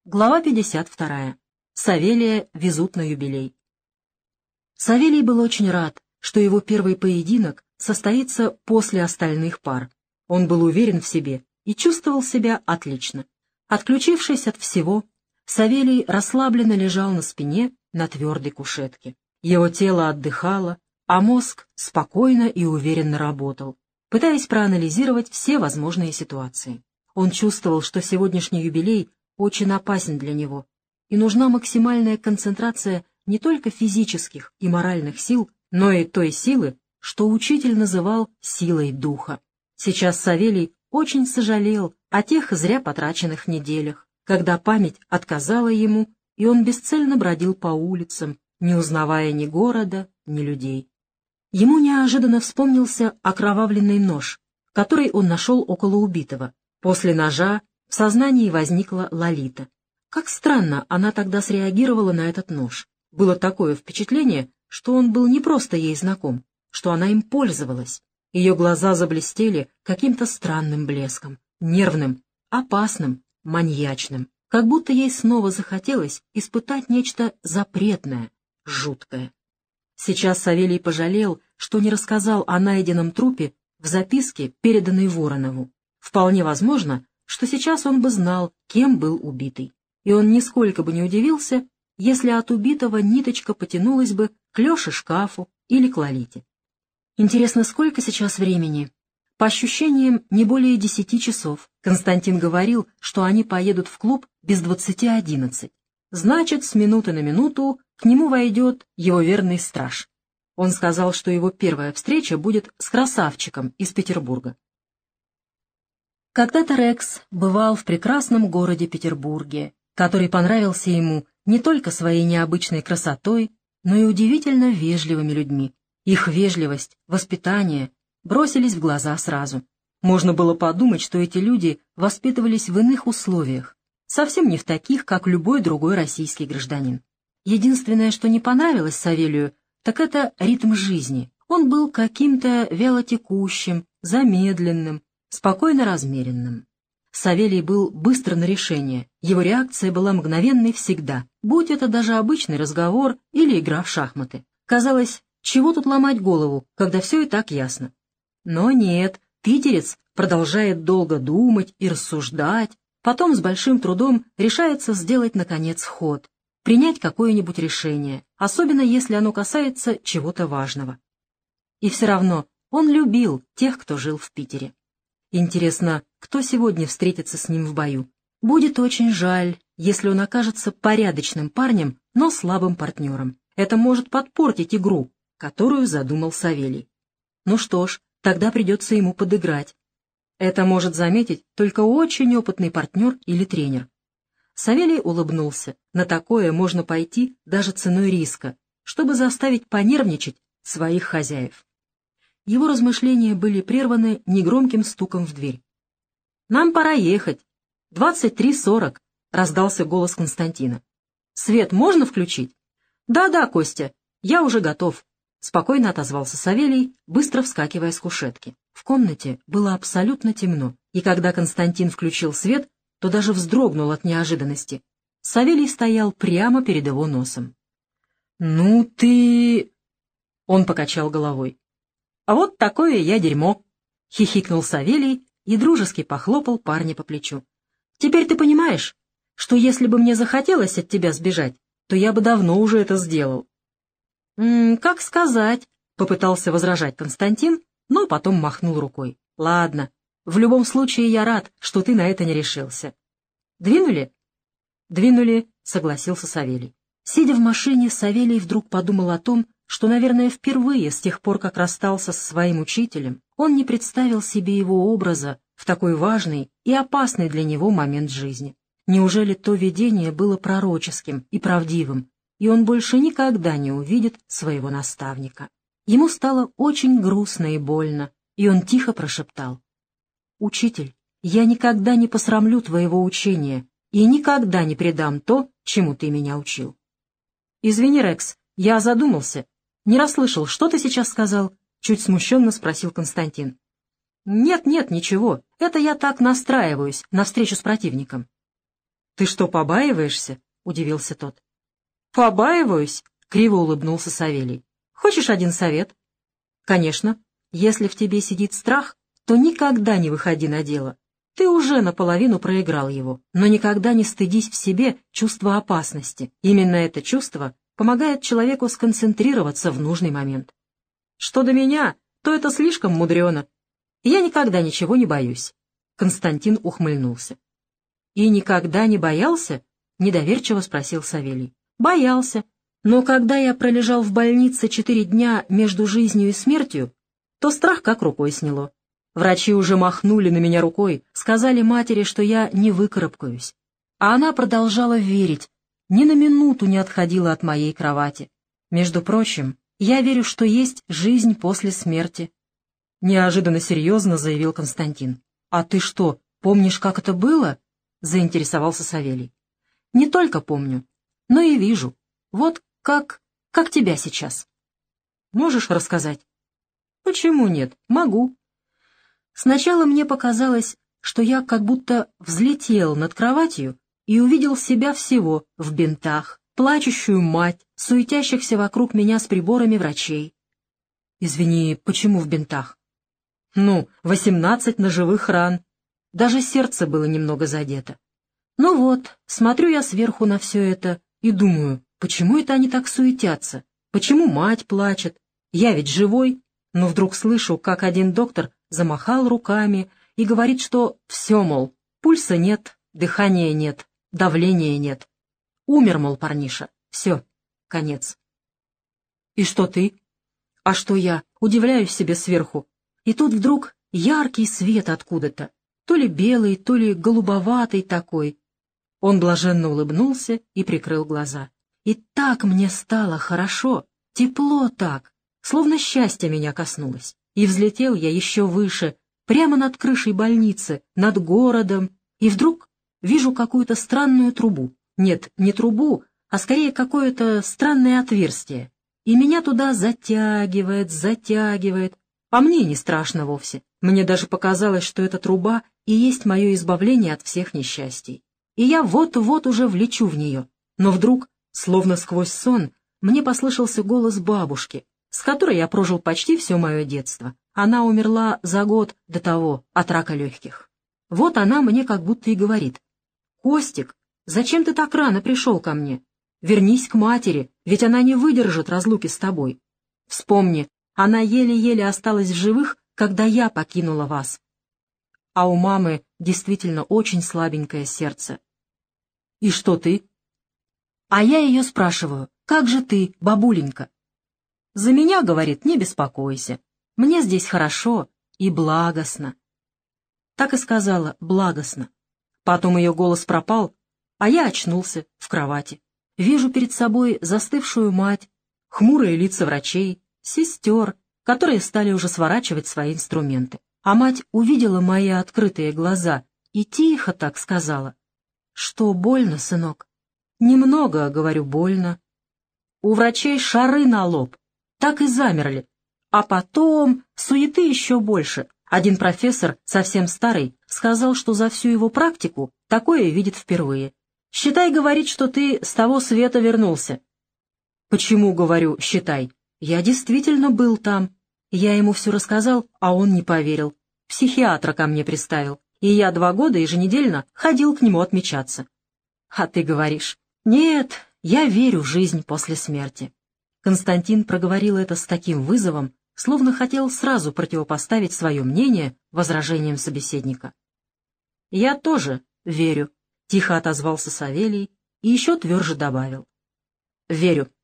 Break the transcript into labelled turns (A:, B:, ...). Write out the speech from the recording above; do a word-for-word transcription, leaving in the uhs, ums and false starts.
A: Глава пятьдесят вторая. Савелия везут на юбилей. Савелий был очень рад, что его первый поединок состоится после остальных пар. Он был уверен в себе и чувствовал себя отлично. Отключившись от всего, Савелий расслабленно лежал на спине на твердой кушетке. Его тело отдыхало, а мозг спокойно и уверенно работал, пытаясь проанализировать все возможные ситуации. Он чувствовал, что сегодняшний юбилей очень опасен для него, и нужна максимальная концентрация не только физических и моральных сил, но и той силы, что учитель называл силой духа. Сейчас Савелий очень сожалел о тех зря потраченных неделях, когда память отказала ему, и он бесцельно бродил по улицам, не узнавая ни города, ни людей. Ему неожиданно вспомнился окровавленный нож, который он нашел около убитого. После ножа в сознании возникла Лолита. Как странно она тогда среагировала на этот нож. Было такое впечатление, что он был не просто ей знаком, что она им пользовалась. Ее глаза заблестели каким-то странным блеском, нервным, опасным, маньячным, как будто ей снова захотелось испытать нечто запретное, жуткое. Сейчас Савелий пожалел, что не рассказал о найденном трупе в записке, переданной Воронову. Вполне возможно, что сейчас он бы знал, кем был убитый. И он нисколько бы не удивился, если от убитого ниточка потянулась бы к Леше шкафу или к Лолите. Интересно, сколько сейчас времени? По ощущениям, не более десяти часов. Константин говорил, что они поедут в клуб без двадцати одиннадцать. Значит, с минуты на минуту к нему войдет его верный страж. Он сказал, что его первая встреча будет с красавчиком из Петербурга. Когда-то Рекс бывал в прекрасном городе Петербурге, который понравился ему не только своей необычной красотой, но и удивительно вежливыми людьми. Их вежливость, воспитание бросились в глаза сразу. Можно было подумать, что эти люди воспитывались в иных условиях, совсем не в таких, как любой другой российский гражданин. Единственное, что не понравилось Савелию, так это ритм жизни. Он был каким-то вялотекущим, замедленным, спокойно размеренным. Савелий был быстр на решение, его реакция была мгновенной всегда, будь это даже обычный разговор или игра в шахматы. Казалось, чего тут ломать голову, когда все и так ясно. Но нет, питерец продолжает долго думать и рассуждать, потом с большим трудом решается сделать, наконец, ход, принять какое-нибудь решение, особенно если оно касается чего-то важного. И все равно он любил тех, кто жил в Питере. Интересно, кто сегодня встретится с ним в бою? Будет очень жаль, если он окажется порядочным парнем, но слабым партнером. Это может подпортить игру, которую задумал Савелий. Ну что ж, тогда придется ему подыграть. Это может заметить только очень опытный партнер или тренер. Савелий улыбнулся. На такое можно пойти даже ценой риска, чтобы заставить понервничать своих хозяев. Его размышления были прерваны негромким стуком в дверь. «Нам пора ехать. Двадцать три сорок», — раздался голос Константина. «Свет можно включить?» «Да-да, Костя, я уже готов», — спокойно отозвался Савелий, быстро вскакивая с кушетки. В комнате было абсолютно темно, и когда Константин включил свет, то даже вздрогнул от неожиданности. Савелий стоял прямо перед его носом. «Ну ты...» — он покачал головой. «А вот такое я дерьмо!» — хихикнул Савелий и дружески похлопал парня по плечу. «Теперь ты понимаешь, что если бы мне захотелось от тебя сбежать, то я бы давно уже это сделал». «М-м, как сказать?» — попытался возражать Константин, но потом махнул рукой. «Ладно, в любом случае я рад, что ты на это не решился». «Двинули?» «Двинули», — согласился Савелий. Сидя в машине, Савелий вдруг подумал о том, что, наверное, впервые с тех пор, как расстался со своим учителем, он не представил себе его образа в такой важный и опасный для него момент жизни. Неужели то видение было пророческим и правдивым, и он больше никогда не увидит своего наставника? Ему стало очень грустно и больно, и он тихо прошептал: «Учитель, я никогда не посрамлю твоего учения и никогда не предам то, чему ты меня учил». «Извини, Рекс, я задумался. Не расслышал, что ты сейчас сказал?» — чуть смущенно спросил Константин. «Нет, нет, ничего. Это я так настраиваюсь на встречу с противником». «Ты что, побаиваешься?» — удивился тот. «Побаиваюсь?» — криво улыбнулся Савелий. «Хочешь один совет?» «Конечно. Если в тебе сидит страх, то никогда не выходи на дело. Ты уже наполовину проиграл его, но никогда не стыдись в себе чувства опасности. Именно это чувство помогает человеку сконцентрироваться в нужный момент. Что до меня, то это слишком мудрено. Я никогда ничего не боюсь». Константин ухмыльнулся. «И никогда не боялся?» — недоверчиво спросил Савелий. «Боялся. Но когда я пролежал в больнице четыре дня между жизнью и смертью, то страх как рукой сняло. Врачи уже махнули на меня рукой, сказали матери, что я не выкарабкаюсь. А она продолжала верить, ни на минуту не отходила от моей кровати. Между прочим, я верю, что есть жизнь после смерти». Неожиданно серьезно заявил Константин. «А ты что, помнишь, как это было?» — заинтересовался Савелий. «Не только помню, но и вижу. Вот как... как тебя сейчас. Можешь рассказать?» «Почему нет? Могу». Сначала мне показалось, что я как будто взлетел над кроватью и увидел себя всего в бинтах, плачущую мать, суетящихся вокруг меня с приборами врачей. «Извини, почему в бинтах?» «Ну, восемнадцать ножевых ран. Даже сердце было немного задето. Ну вот, смотрю я сверху на все это и думаю, почему это они так суетятся? Почему мать плачет? Я ведь живой». Но вдруг слышу, как один доктор замахал руками и говорит, что все, мол, пульса нет, дыхания нет, давления нет. Умер, мол, парниша. Все, конец. «И что ты?» «А что я?» Удивляюсь себе сверху. И тут вдруг яркий свет откуда-то, то ли белый, то ли голубоватый такой. Он блаженно улыбнулся и прикрыл глаза. И так мне стало хорошо, тепло так, словно счастье меня коснулось. И взлетел я еще выше, прямо над крышей больницы, над городом, и вдруг вижу какую-то странную трубу. Нет, не трубу, а скорее какое-то странное отверстие. И меня туда затягивает, затягивает. А мне не страшно вовсе. Мне даже показалось, что эта труба и есть мое избавление от всех несчастий. И я вот-вот уже влечу в нее. Но вдруг, словно сквозь сон, мне послышался голос бабушки, с которой я прожил почти все мое детство. Она умерла за год до того от рака легких. Вот она мне как будто и говорит: «Костик, зачем ты так рано пришел ко мне? Вернись к матери, ведь она не выдержит разлуки с тобой. Вспомни, она еле-еле осталась в живых, когда я покинула вас. А у мамы действительно очень слабенькое сердце». «И что ты?» А я ее спрашиваю: «Как же ты, бабуленька?» «За меня, — говорит, — не беспокойся. Мне здесь хорошо и благостно». Так и сказала: благостно. Потом ее голос пропал, а я очнулся в кровати. Вижу перед собой застывшую мать, хмурые лица врачей, сестер, которые стали уже сворачивать свои инструменты. А мать увидела мои открытые глаза и тихо так сказала: «Что, больно, сынок?» «Немного, — говорю, — больно». У врачей шары на лоб, так и замерли. А потом суеты еще больше. Один профессор, совсем старый, сказал, что за всю его практику такое видит впервые. «Считай, — говорит, — что ты с того света вернулся». «Почему, — говорю, — считай? Я действительно был там». Я ему все рассказал, а он не поверил. Психиатра ко мне приставил, и я два года еженедельно ходил к нему отмечаться. А ты говоришь: «Нет, я верю в жизнь после смерти». Константин проговорил это с таким вызовом, словно хотел сразу противопоставить свое мнение возражениям собеседника. «Я тоже верю», — тихо отозвался Савелий и еще тверже добавил: «Верю.